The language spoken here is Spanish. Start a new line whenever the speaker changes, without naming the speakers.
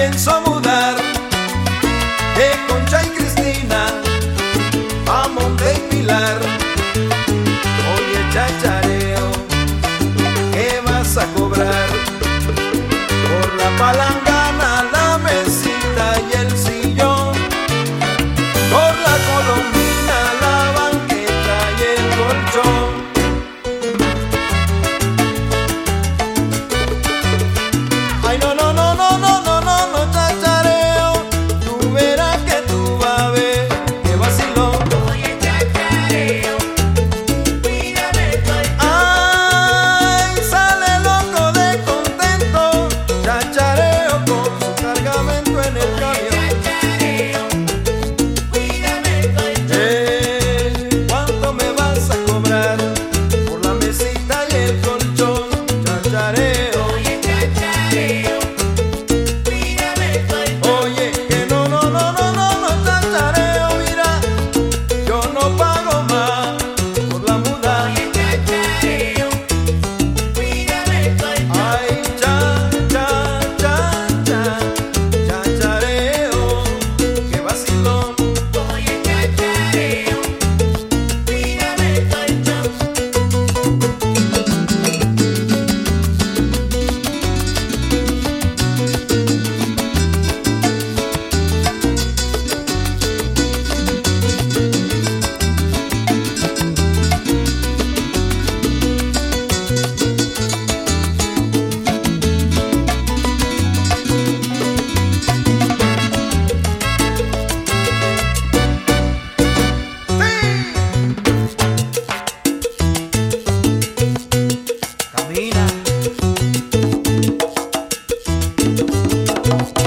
pienso mudar de Concha y Cristina a Monte y Pilar. Oye, chachareo, ¿qué vas a cobrar por la palangana, la mesita y el sillón? Por la colombina, la banqueta y el colchón. Ay, no, no, no, no, no, no, no, no, chachareo. Tú verás que tú vas a ver que vacilón.
Oye, chachareo, mírame, estoy.
Ay, sale loco de contento, chachareo con su cargamento en el camión.
Chachareo, mírame, estoy.
¿Cuánto me vas a cobrar por la mesita y el colchón, chachareo?
Oye, chachareo, mírame, estoy.
Oye, que no, no, no, no, no, no, chachareo, mira, yo no pago más por la muda.
Oye, chachareo, mírame, estoy.
Ay, cha, cha, cha, cha, chachareo, qué vacilón.
Oye, chachareo, mírame, estoy.
Camina.